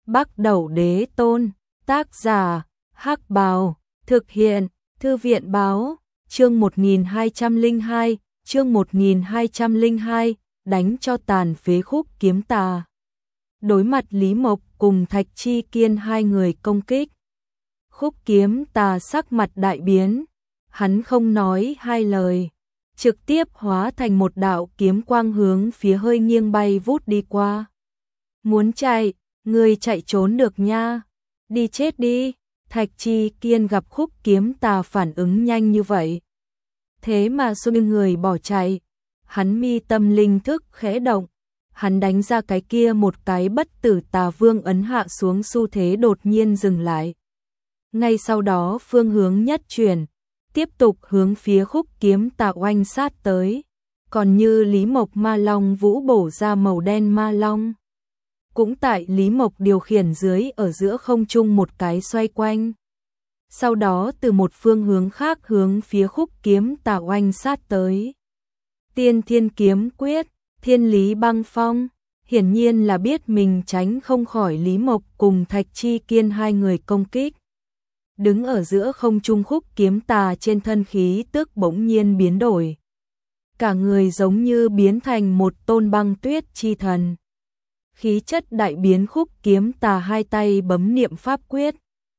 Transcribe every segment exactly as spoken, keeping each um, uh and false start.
Bắc Đẩu Đế Tôn, tác giả, Hắc Bào, thực hiện, Thư viện Báo, chương một nghìn hai trăm lẻ hai, chương một nghìn hai trăm lẻ hai, đánh cho tàn phế Khúc Kiếm Tà. Đối mặt Lý Mộc cùng Thạch Chi Kiên hai người công kích, Khúc Kiếm Tà sắc mặt đại biến, hắn không nói hai lời, trực tiếp hóa thành một đạo kiếm quang hướng phía hơi nghiêng bay vút đi qua. Muốn chạy, người chạy trốn được nha, đi chết đi. Thạch Chi Kiên gặp Khúc Kiếm Tà phản ứng nhanh như vậy, thế mà xoay người bỏ chạy, hắn mi tâm linh thức khẽ động, hắn đánh ra cái kia một cái bất tử tà vương ấn hạ xuống xu thế đột nhiên dừng lại. Ngay sau đó phương hướng nhất chuyển, tiếp tục hướng phía Khúc Kiếm Tà oanh sát tới, còn như Lý Mộc Ma Long vũ bổ ra màu đen ma long. Cũng tại Lý Mộc điều khiển dưới ở giữa không trung một cái xoay quanh. Sau đó từ một phương hướng khác hướng phía Khúc Kiếm Tà oanh sát tới. Tiên Thiên Kiếm Quyết, Thiên Lý Băng Phong, hiển nhiên là biết mình tránh không khỏi Lý Mộc cùng Thạch Chi Kiên hai người công kích. Đứng ở giữa không trung Khúc Kiếm Tà trên thân khí tức bỗng nhiên biến đổi. Cả người giống như biến thành một tôn băng tuyết chi thần. Khí chất đại biến, Khúc Kiếm Tà hai tay bấm niệm pháp quyết.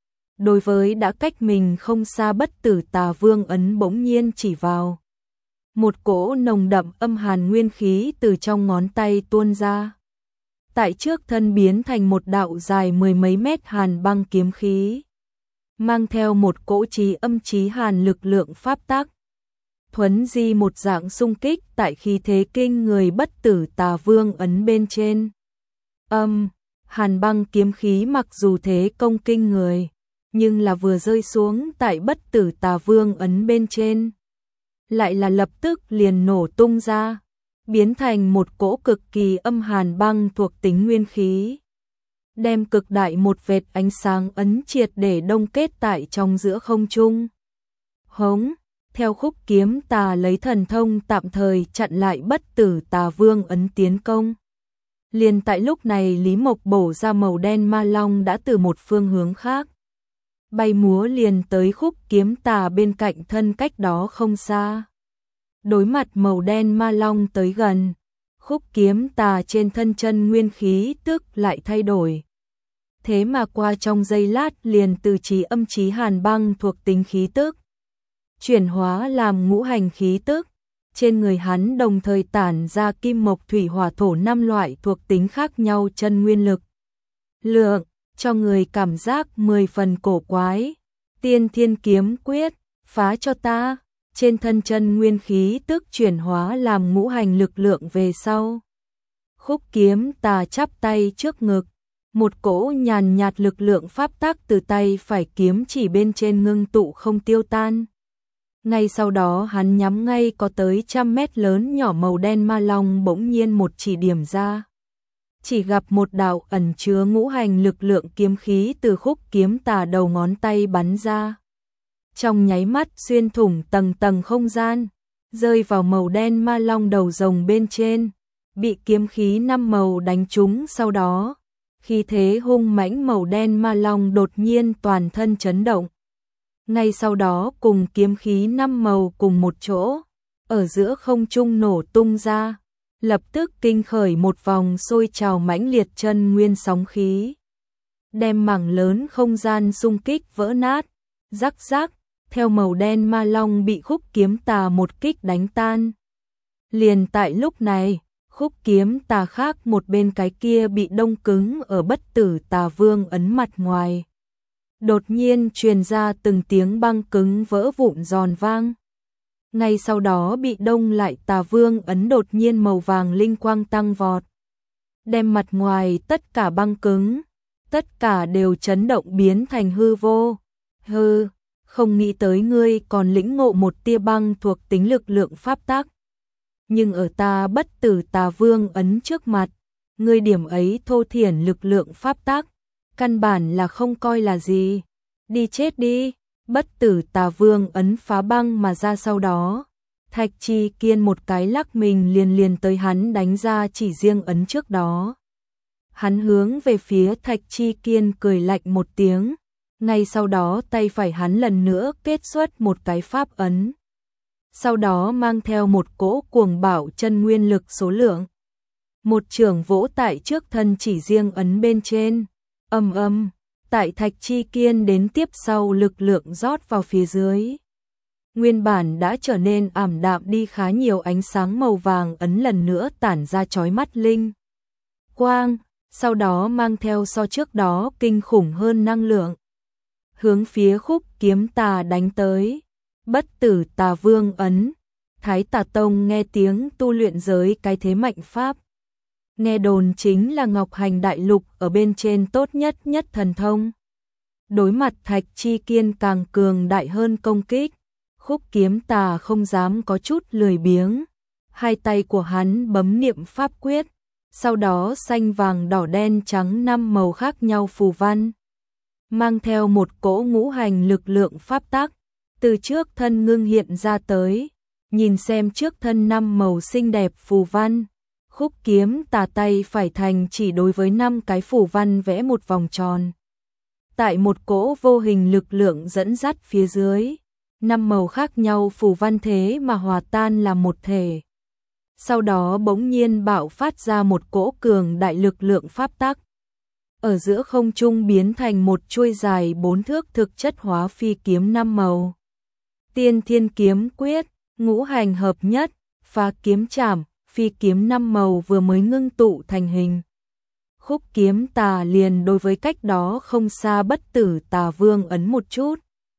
Đối với đã cách mình không xa bất tử tà vương ấn bỗng nhiên chỉ vào. Một cỗ nồng đậm âm hàn nguyên khí từ trong ngón tay tuôn ra. Tại trước thân biến thành một đạo dài mười mấy mét hàn băng kiếm khí. Mang theo một cỗ chí âm chí hàn lực lượng pháp tắc. Thuấn di một dạng xung kích tại khí thế kinh người bất tử tà vương ấn bên trên. Âm, um, hàn băng kiếm khí mặc dù thế công kinh người, nhưng là vừa rơi xuống tại bất tử tà vương ấn bên trên. Lại là lập tức liền nổ tung ra, biến thành một cỗ cực kỳ âm hàn băng thuộc tính nguyên khí. Đem cực đại một vệt ánh sáng ấn triệt để đông kết tại trong giữa không trung. Hống, theo Khúc Kiếm Tà lấy thần thông tạm thời chặn lại bất tử tà vương ấn tiến công. Liền tại lúc này Lý Mộc bổ ra màu đen ma long đã từ một phương hướng khác. Bay múa liền tới Khúc Kiếm Tà bên cạnh thân cách đó không xa. Đối mặt màu đen ma long tới gần, Khúc Kiếm Tà trên thân chân nguyên khí tức lại thay đổi. Thế mà qua trong giây lát liền từ chí âm chí hàn băng thuộc tính khí tức chuyển hóa làm ngũ hành khí tức. Trên người hắn đồng thời tản ra kim mộc thủy hỏa thổ năm loại thuộc tính khác nhau chân nguyên lực. Lượng, cho người cảm giác mười phần cổ quái. Tiên Thiên Kiếm Quyết, phá cho ta. Trên thân chân nguyên khí tức chuyển hóa làm ngũ hành lực lượng về sau. Khúc Kiếm Tà chắp tay trước ngực. Một cỗ nhàn nhạt lực lượng pháp tắc từ tay phải kiếm chỉ bên trên ngưng tụ không tiêu tan. Ngay sau đó hắn nhắm ngay có tới trăm mét lớn nhỏ màu đen ma long bỗng nhiên một chỉ điểm ra. Chỉ gặp một đạo ẩn chứa ngũ hành lực lượng kiếm khí từ Khúc Kiếm Tà đầu ngón tay bắn ra. Trong nháy mắt xuyên thủng tầng tầng không gian, rơi vào màu đen ma long đầu rồng bên trên, bị kiếm khí năm màu đánh trúng sau đó. Khi thế hung mãnh màu đen ma long đột nhiên toàn thân chấn động. Ngay sau đó cùng kiếm khí năm màu cùng một chỗ, ở giữa không trung nổ tung ra, lập tức kinh khởi một vòng sôi trào mãnh liệt chân nguyên sóng khí. Đem mảng lớn không gian xung kích vỡ nát, rắc rắc, theo màu đen ma long bị Khúc Kiếm Tà một kích đánh tan. Liền tại lúc này, Khúc Kiếm Tà khác một bên cái kia bị đông cứng ở bất tử tà vương ấn mặt ngoài. Đột nhiên truyền ra từng tiếng băng cứng vỡ vụn giòn vang. Ngay sau đó bị đông lại tà vương ấn đột nhiên màu vàng linh quang tăng vọt. Đem mặt ngoài tất cả băng cứng, tất cả đều chấn động biến thành hư vô. Hư, không nghĩ tới ngươi còn lĩnh ngộ một tia băng thuộc tính lực lượng pháp tắc. Nhưng ở ta bất tử tà vương ấn trước mặt, ngươi điểm ấy thô thiển lực lượng pháp tắc, căn bản là không coi là gì. Đi chết đi. Bất tử tà vương ấn phá băng mà ra sau đó. Thạch Chi Kiên một cái lắc mình liền liền tới hắn đánh ra chỉ riêng ấn trước đó. Hắn hướng về phía Thạch Chi Kiên cười lạnh một tiếng, ngay sau đó tay phải hắn lần nữa kết xuất một cái pháp ấn. Sau đó mang theo một cỗ cuồng bạo chân nguyên lực số lượng. Một chưởng vỗ tại trước thân chỉ riêng ấn bên trên, ầm ầm, tại Thạch Chi Kiên đến tiếp sau lực lượng rót vào phía dưới. Nguyên bản đã trở nên ảm đạm đi khá nhiều ánh sáng màu vàng ấn lần nữa tản ra chói mắt linh quang, sau đó mang theo so trước đó kinh khủng hơn năng lượng. Hướng phía Khúc Kiếm Tà đánh tới. Bất tử Tà Vương ấn. Thái Tà Tông nghe tiếng tu luyện giới cái thế mạnh pháp. Nghe đồn chính là Ngọc Hành Đại Lục ở bên trên tốt nhất nhất thần thông. Đối mặt Thạch Chi Kiên càng cường đại hơn công kích, Khúc Kiếm Tà không dám có chút lười biếng. Hai tay của hắn bấm niệm pháp quyết, sau đó xanh vàng đỏ đen trắng năm màu khác nhau phù văn, mang theo một cỗ ngũ hành lực lượng pháp tắc, từ trước thân ngưng hiện ra tới. Nhìn xem trước thân năm màu xinh đẹp phù văn, Khúc Kiếm Tà tay phải thành chỉ đối với năm cái phù văn vẽ một vòng tròn. Tại một cỗ vô hình lực lượng dẫn dắt phía dưới, năm màu khác nhau phù văn thế mà hòa tan làm một thể. Sau đó bỗng nhiên bạo phát ra một cỗ cường đại lực lượng pháp tắc. Ở giữa không trung biến thành một chuôi dài bốn thước thực chất hóa phi kiếm năm màu. Tiên Thiên Kiếm Quyết, ngũ hành hợp nhất, phá kiếm trảm, phi kiếm năm màu vừa mới ngưng tụ thành hình. Khúc Kiếm Tà liền đối với cách đó không xa Bất tử Tà Vương ấn một chút.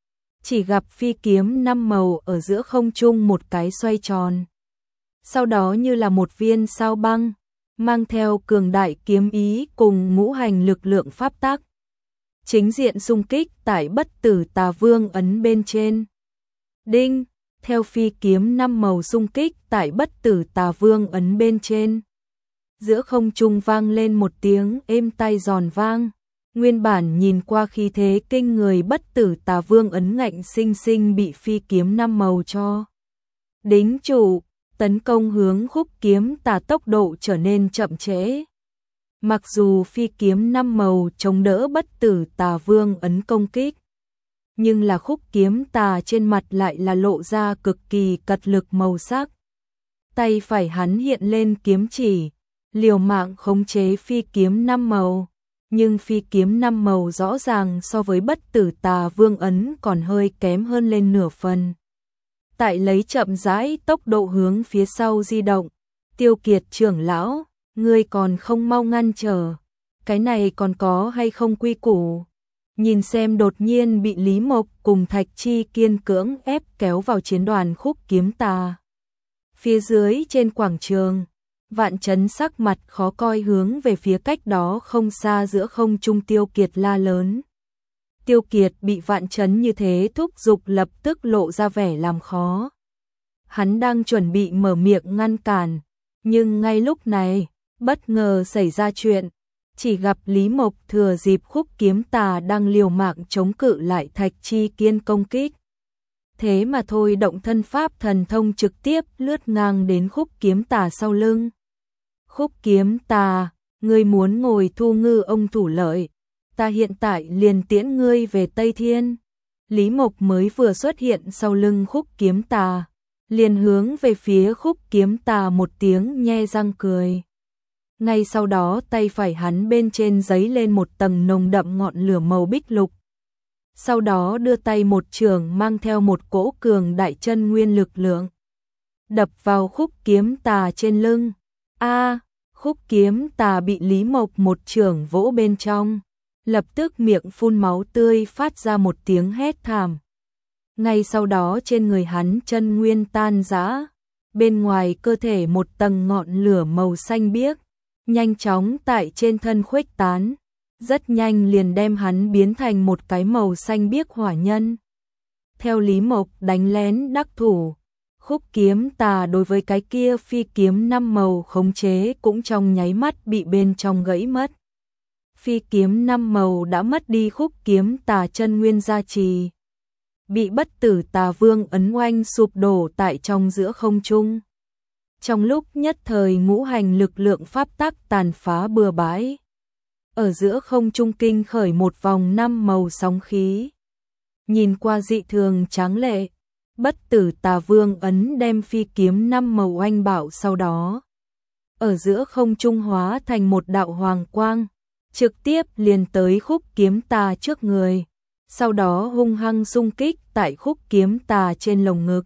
Chỉ gặp phi kiếm năm màu ở giữa không trung một cái xoay tròn. Sau đó như là một viên sao băng, mang theo cường đại kiếm ý cùng ngũ hành lực lượng pháp tắc. Chính diện xung kích tại Bất tử Tà Vương ấn bên trên. Đinh, theo phi kiếm năm màu xung kích tại Bất tử Tà Vương ấn bên trên. Giữa không trung vang lên một tiếng êm tai giòn vang. Nguyên bản nhìn qua khí thế kinh người Bất tử Tà Vương ấn ngạnh sinh sinh bị phi kiếm năm màu cho đính trụ. Tấn công hướng Khúc Kiếm Tà tốc độ trở nên chậm trễ. Mặc dù phi kiếm năm màu chống đỡ Bất tử Tà Vương ấn công kích, nhưng là Khúc Kiếm Tà trên mặt lại là lộ ra cực kỳ cật lực màu sắc. Tay phải hắn hiện lên kiếm chỉ, liều mạng khống chế phi kiếm năm màu, nhưng phi kiếm năm màu rõ ràng so với Bất tử Tà Vương ấn còn hơi kém hơn lên nửa phần. Tại lấy chậm rãi tốc độ hướng phía sau di động. Tiêu Kiệt trưởng lão, ngươi còn không mau ngăn trở, cái này còn có hay không quy củ? Nhìn xem đột nhiên bị Lý Mộc cùng Thạch Chi Kiên cưỡng ép kéo vào chiến đoàn Khúc Kiếm Tà. Phía dưới trên quảng trường, Vạn Chấn sắc mặt khó coi hướng về phía cách đó không xa giữa không trung Tiêu Kiệt la lớn. Tiêu Kiệt bị Vạn Chấn như thế thúc giục lập tức lộ ra vẻ làm khó. Hắn đang chuẩn bị mở miệng ngăn cản, nhưng ngay lúc này, bất ngờ xảy ra chuyện. Chỉ gặp Lý Mộc thừa dịp Khúc Kiếm Tà đang liều mạng chống cự lại Thạch Chi Kiên công kích. Thế mà thôi động thân pháp thần thông trực tiếp lướt ngang đến Khúc Kiếm Tà sau lưng. Khúc Kiếm Tà, ngươi muốn ngồi thu ngư ông thủ lợi, ta hiện tại liền tiễn ngươi về Tây Thiên. Lý Mộc mới vừa xuất hiện sau lưng Khúc Kiếm Tà, liền hướng về phía Khúc Kiếm Tà một tiếng nhe răng cười. Ngay sau đó tay phải hắn bên trên giấy lên một tầng nồng đậm ngọn lửa màu bích lục. Sau đó đưa tay một trường mang theo một cỗ cường đại chân nguyên lực lượng, đập vào Khúc Kiếm Tà trên lưng. A, Khúc Kiếm Tà bị Lý Mộc một trường vỗ bên trong, lập tức miệng phun máu tươi phát ra một tiếng hét thảm. Ngay sau đó trên người hắn chân nguyên tan rã, bên ngoài cơ thể một tầng ngọn lửa màu xanh biếc, nhanh chóng tại trên thân khuếch tán, rất nhanh liền đem hắn biến thành một cái màu xanh biếc hỏa nhân. Theo Lý Mộc đánh lén đắc thủ, Khúc Kiếm Tà đối với cái kia phi kiếm năm màu khống chế cũng trong nháy mắt bị bên trong gãy mất. Phi kiếm năm màu đã mất đi Khúc Kiếm Tà chân nguyên gia trì, bị Bất tử Tà Vương ấn oanh sụp đổ tại trong giữa không trung. Trong lúc nhất thời ngũ hành lực lượng pháp tắc tàn phá bừa bãi, ở giữa không trung kinh khởi một vòng năm màu sóng khí. Nhìn qua dị thường tráng lệ, Bất Tử Tà Vương ấn đem phi kiếm năm màu oanh bạo, sau đó ở giữa không trung hóa thành một đạo hoàng quang, trực tiếp liền tới khúc kiếm tà trước người, sau đó hung hăng xung kích tại khúc kiếm tà trên lồng ngực.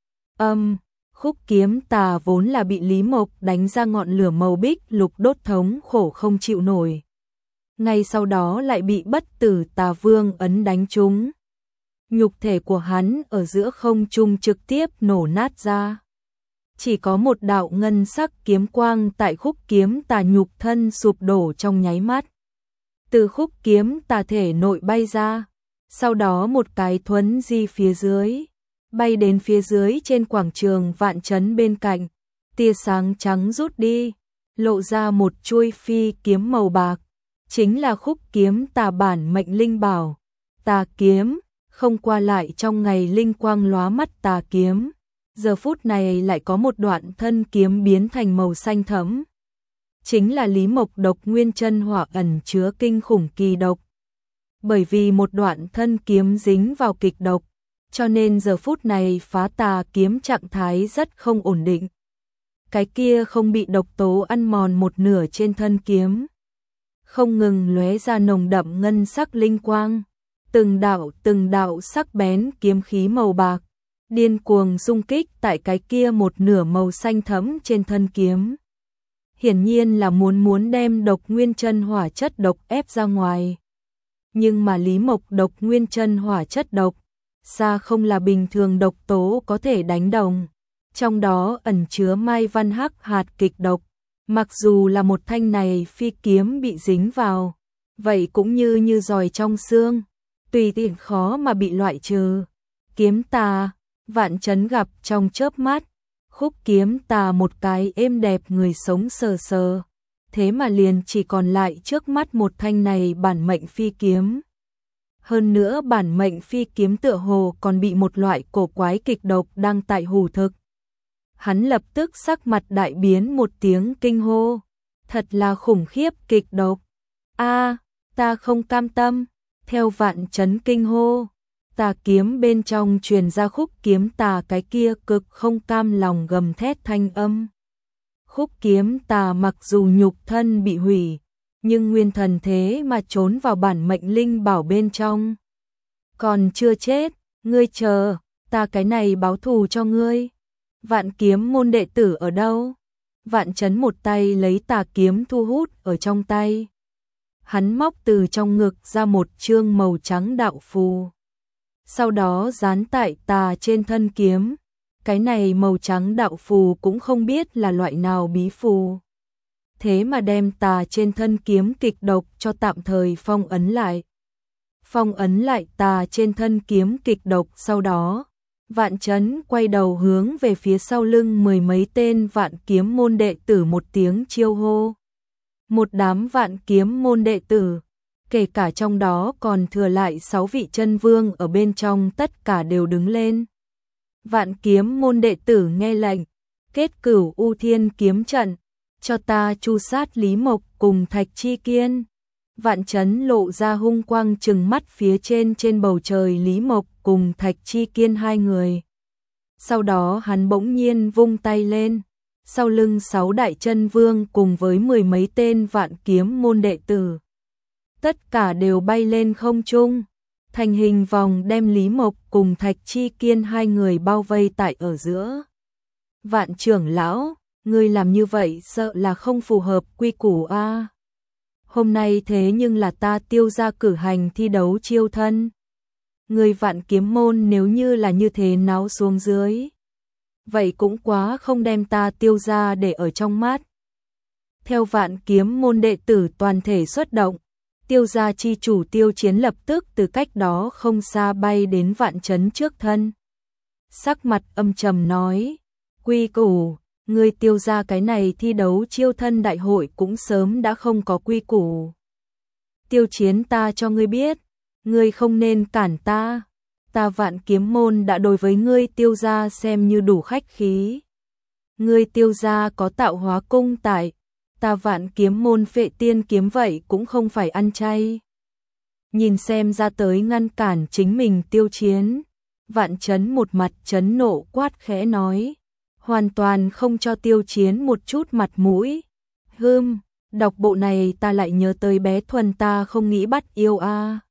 Âm, khúc kiếm tà vốn là bị Lý Mộc đánh ra ngọn lửa màu bích lục đốt thống khổ không chịu nổi. Ngay sau đó lại bị Bất Tử Tà Vương ấn đánh trúng. Nhục thể của hắn ở giữa không trung trực tiếp nổ nát ra. Chỉ có một đạo ngân sắc kiếm quang tại khúc kiếm tà nhục thân sụp đổ trong nháy mắt. Từ khúc kiếm tà thể nội bay ra, sau đó một cái thuấn di phía dưới, bay đến phía dưới trên quảng trường Vạn Chấn bên cạnh, tia sáng trắng rút đi, lộ ra một chuôi phi kiếm màu bạc, chính là khúc kiếm tà bản mệnh linh bảo, tà kiếm, không qua lại trong ngày linh quang lóa mắt tà kiếm. Giờ phút này lại có một đoạn thân kiếm biến thành màu xanh thẫm. Chính là Lý Mộc độc nguyên chân hỏa ẩn chứa kinh khủng kỳ độc. Bởi vì một đoạn thân kiếm dính vào kịch độc, cho nên giờ phút này phá tà kiếm trạng thái rất không ổn định. Cái kia không bị độc tố ăn mòn một nửa trên thân kiếm, không ngừng lóe ra nồng đậm ngân sắc linh quang, từng đạo từng đạo sắc bén kiếm khí màu bạc điên cuồng xung kích tại cái kia một nửa màu xanh thẫm trên thân kiếm. Hiển nhiên là muốn muốn đem độc nguyên chân hỏa chất độc ép ra ngoài. Nhưng mà Lý Mộc độc nguyên chân hỏa chất độc, xa không là bình thường độc tố có thể đánh đồng. Trong đó ẩn chứa mai văn hắc hạt kịch độc, mặc dù là một thanh này phi kiếm bị dính vào, vậy cũng như như giòi trong xương, tùy tiện khó mà bị loại trừ. Kiếm tà, Vạn Chấn gặp trong chớp mắt, khúc kiếm tà một cái êm đẹp người sống sờ sờ, thế mà liền chỉ còn lại trước mắt một thanh này bản mệnh phi kiếm. Hơn nữa bản mệnh phi kiếm tựa hồ còn bị một loại cổ quái kịch độc đang tại hủ thực. Hắn lập tức sắc mặt đại biến, một tiếng kinh hô, thật là khủng khiếp kịch độc. A, ta không cam tâm. Theo Vạn Chấn kinh hô, tà kiếm bên trong truyền ra khúc kiếm tà cái kia cực không cam lòng gầm thét thanh âm. Khúc kiếm tà mặc dù nhục thân bị hủy, nhưng nguyên thần thế mà trốn vào bản mệnh linh bảo bên trong. Còn chưa chết, ngươi chờ, ta cái này báo thù cho ngươi. Vạn Kiếm môn đệ tử ở đâu? Vạn Chấn một tay lấy tà kiếm thu hút ở trong tay. Hắn móc từ trong ngực ra một chương màu trắng đạo phù, sau đó dán tại tà trên thân kiếm. Cái này màu trắng đạo phù cũng không biết là loại nào bí phù, thế mà đem tà trên thân kiếm kịch độc cho tạm thời phong ấn lại. Phong ấn lại tà trên thân kiếm kịch độc, sau đó Vạn Chấn quay đầu hướng về phía sau lưng mười mấy tên Vạn Kiếm môn đệ tử một tiếng chiêu hô. Một đám Vạn Kiếm môn đệ tử, kể cả trong đó còn thừa lại sáu vị chân vương ở bên trong, tất cả đều đứng lên. Vạn Kiếm môn đệ tử nghe lệnh, kết cửu U Thiên kiếm trận, cho ta chu sát Lý Mộc cùng Thạch Chi Kiên. Vạn Chấn lộ ra hung quang trừng mắt phía trên trên bầu trời Lý Mộc cùng Thạch Chi Kiên hai người. Sau đó hắn bỗng nhiên vung tay lên, sau lưng sáu đại chân vương cùng với mười mấy tên Vạn Kiếm môn đệ tử, tất cả đều bay lên không trung, thành hình vòng đem Lý Mộc cùng Thạch Chi Kiên hai người bao vây tại ở giữa. Vạn trưởng lão, ngươi làm như vậy sợ là không phù hợp quy củ a. Hôm nay thế nhưng là ta Tiêu gia cử hành thi đấu chiêu thân. Người Vạn Kiếm môn nếu như là như thế náo xuống dưới, vậy cũng quá không đem ta Tiêu gia để ở trong mắt. Theo Vạn Kiếm môn đệ tử toàn thể xuất động, Tiêu gia chi chủ Tiêu Chiến lập tức từ cách đó không xa bay đến Vạn Chấn trước thân. Sắc mặt âm trầm nói, quy củ, ngươi Tiêu gia cái này thi đấu chiêu thân đại hội cũng sớm đã không có quy củ. Tiêu Chiến, ta cho ngươi biết, ngươi không nên cản ta. Ta Vạn Kiếm môn đã đối với ngươi Tiêu gia xem như đủ khách khí. Ngươi Tiêu gia có tạo hóa cung tại, ta Vạn Kiếm môn Phệ Tiên kiếm vậy cũng không phải ăn chay. Nhìn xem ra tới ngăn cản chính mình tiêu chiến. Vạn Chấn một mặt chấn nộ quát khẽ nói, hoàn toàn không cho tiêu chiến một chút mặt mũi. Hừm, đọc bộ này ta lại nhớ tới bé Thuần ta không nghĩ bắt yêu a.